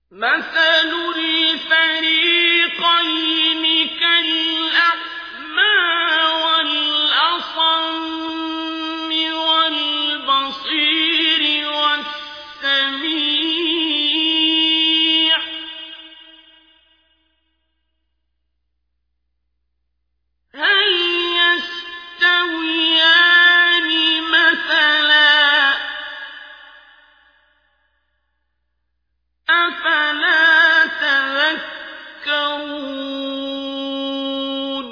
مَثَلُ الْفَرِيقَيْنِ كَالْأَعْمَىٰ وَالْأَصَمِّ وَالْبَصِيرِ وَالسَّمِيعِ ۚ هَلْ يَسْتَوِيَانِ مَثَلًا ۚ أَفَلَا تَذَكَّرُونَ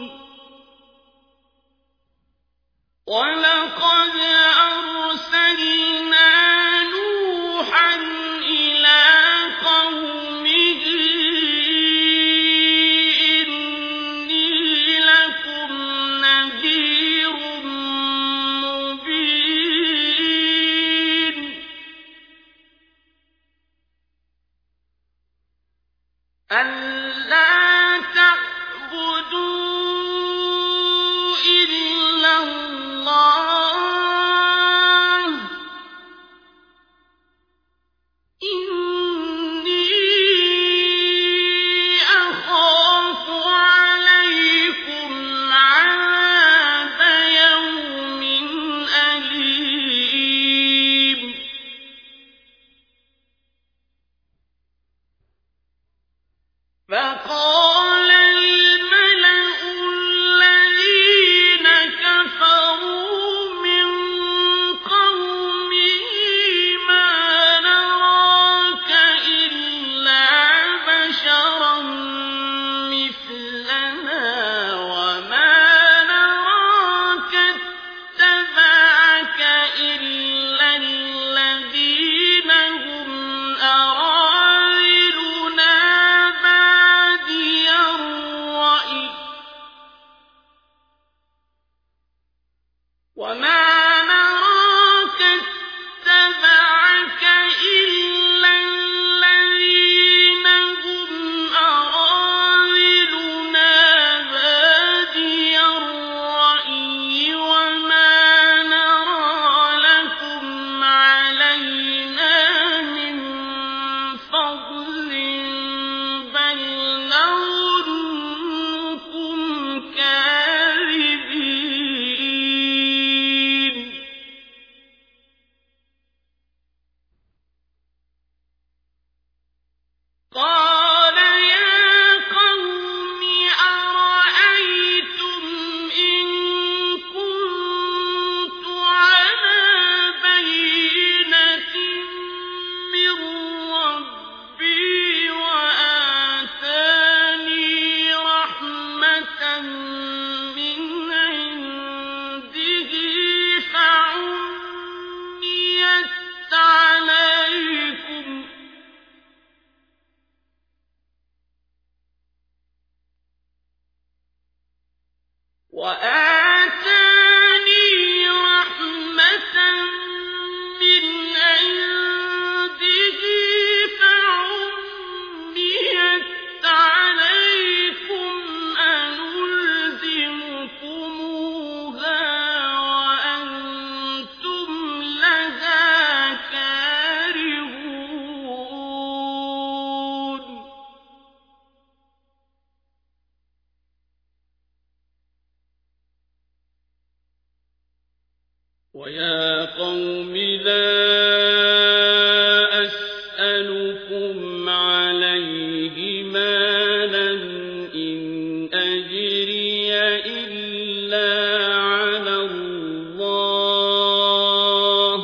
وَلَقَدْ أَرْسَلْنَا نُوحًا إِلَىٰ قَوْمِهِ إِنِّي لَكُمْ نَذِيرٌ مُّبِينٌ أَلَّا تَعْبُدُوا إِلَّا اللَّهَ إِنِّي أَخَافُ عَلَيْكُمْ عَذَابَ يَوْمٍ أَلِيمٍ فَقَالَ الْمَلَأُ الَّذِينَ كَفَرُوا مِن قَوْمِهِ مَا نَرَاكَ إِلَّا بَشَرًا مِّثْلَنَا وَمَا نَرَاكَ اتَّبَعَكَ إِلَّا الَّذِينَ هُمْ أَرَاذِلُنَا بَادِيَ الرَّأْيِ وَمَا نَرَاكَ اتَّبَعَكَ إِلَّا الَّذِينَ هُمْ أَرَاذِلُنَا بَادِيَ الرَّأْيِ وَمَا نَرَىٰ لَكُمْ عَلَيْنَا مِن فَضْلٍ بَلْ نَظُنُّكُمْ كَاذِبِينَ قَالَ يَا قَوْمِ أَرَأَيْتُمْ إِن كُنتُ عَلَىٰ بَيِّنَةٍ مِّن رَّبِّي وَآتَانِي رَحْمَةً مِّنْ عِندِهِ فَعُمِّيَتْ عَلَيْكُمْ أَنُلْزِمُكُمُوهَا وَأَنتُمْ لَهَا كَارِهُونَ وَيَا قَوْمِ لَا أَسْأَلُكُمْ عَلَيْهِ مَالًا إِنْ أَجْرِيَ إِلَّا عَلَى اللَّهِ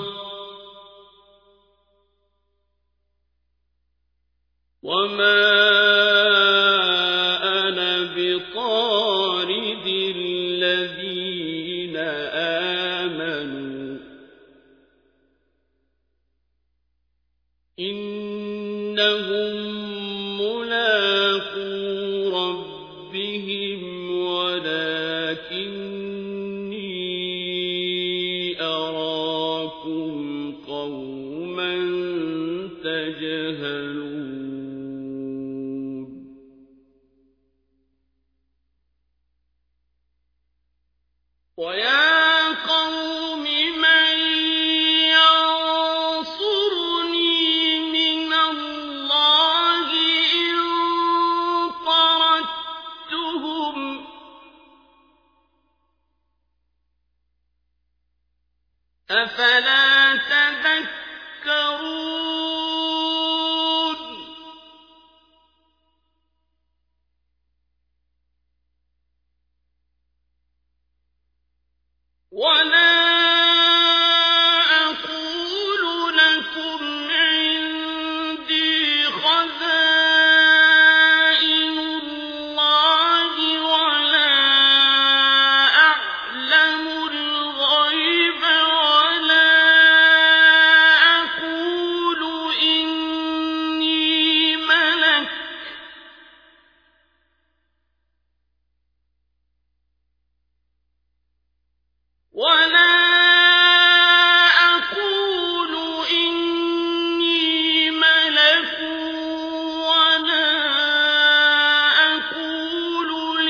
وَمَا أَنَا بِطَارِدِ الَّذِينَ آمَنُوا إِنَّهُم مُّلَاقُو رَبِّهِمْ وَلَٰكِنِّي أَرَاكُمْ قَوْمًا تَجْهَلُونَ وَيَا قَوْمِ مَن يَنصُرُنِي مِنَ اللَّهِ أفلا تذكرون ولا أقول لكم عندي خزائن الله ولا أعلم الغيب ولا أقول إني ملك ولا أقول إني ملك ولا أقول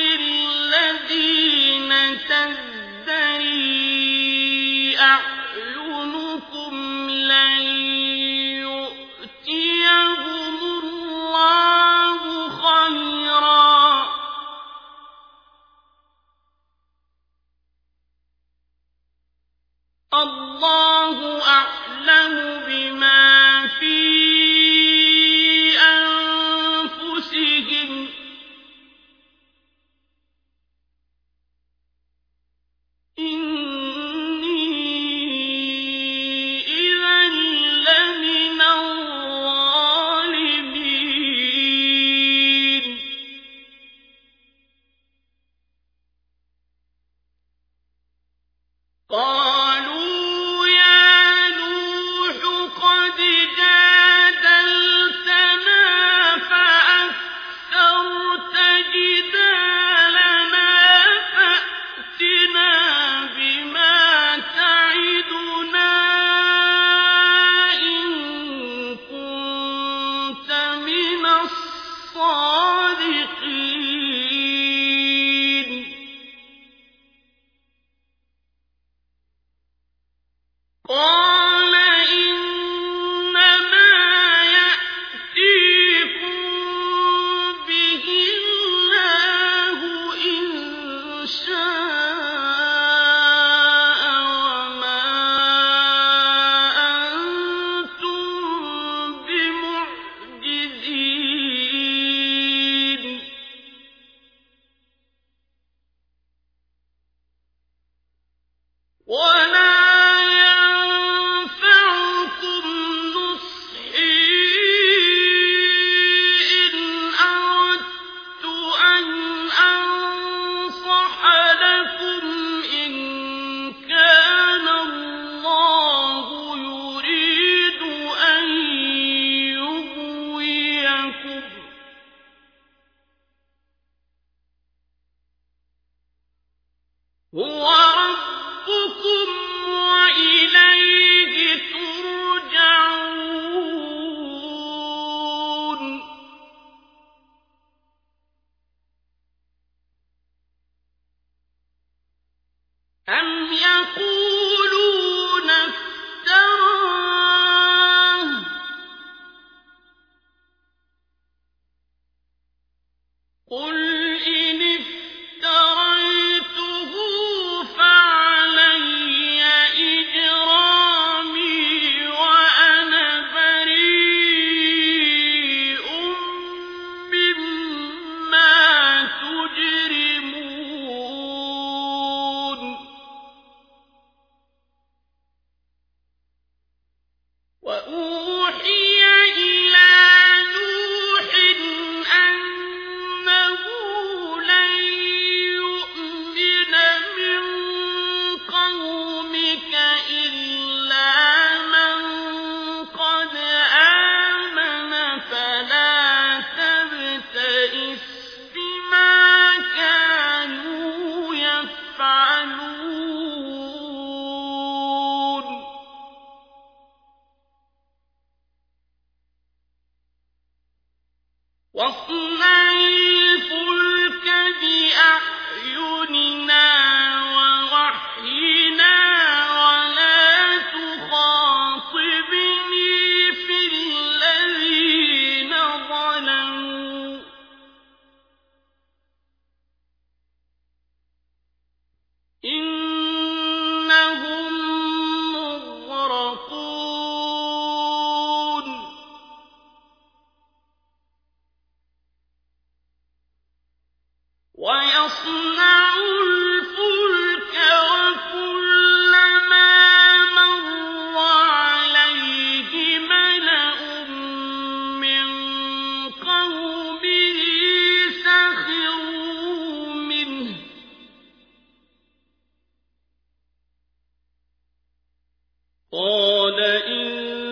للذين تزدري أعينكم لن يؤتيهم الله خيرا الله أعلم بما في أنفسهم إني إذا لمن الظالمين قالوا يا نوح قد جادلتنا فأكثرت جدالنا فأتنا بما تعدنا إن كنت من الصادقين قال إنما يأتيكم به الله إن شاء وما أنتم بمعجزين ولا ينفعكم نصحي إن أردت أن أنصح لكم إن كان الله يريد أن يغويكم هو ربكم وإليه ترجعون أم يقولون افتراه قل إن افتريته فعلي إجرامي وأنا بريء مما تجرمون وأوحي إلى نوح أنه لن يؤمن من قومك إلا من قد آمن فلا تبتئس بما كانوا يفعلون واصنع الفلك بأعيننا ووحينا ولا تخاطبني في الذين ظلموا إنهم وَيَصْنَعُ الْفُلْكَ وَكُلَّمَا مَرَّ عَلَيْهِ مَلَأٌ مِّن قَوْمِهِ سَخِرُوا مِنْهُ ۚ قَالَ إِن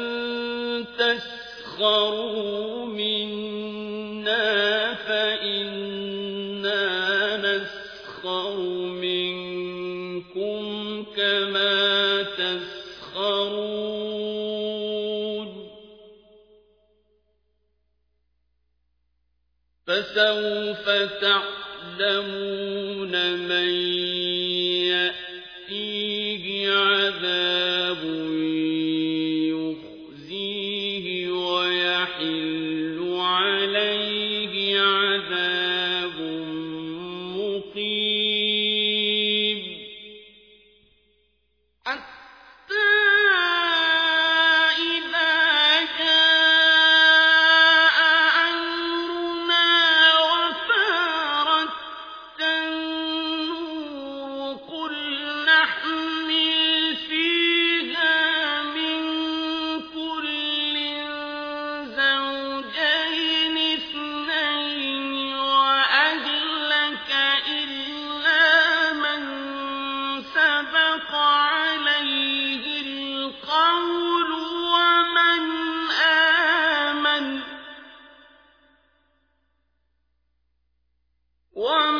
تَسْخَرُوا مِنَّا فَإِنَّا نَسْخَرُ مِنكُمْ كَمَا تَسْخَرُونَ فَسَوْفَ تَعْلَمُونَ مَن يَأْتِيهِ عَذَابٌ يُخْزِيهِ وَيَحِلُّ عَلَيْهِ عَذَابٌ مُّقِيمٌ حَتَّىٰ إِذَا جَاءَ أَمْرُنَا وَفَارَتِ النُّورُ قُلْ نَحْمِلُ فِيهَا مِن كُلٍّ زَوْجَيْنِ اثْنَيْنِ وَأَهْلَكَ إِلَّا مَن سَبَقَ عَلَيْهِ الْقَوْلُ وَمَنْ آمَنَ وَمَا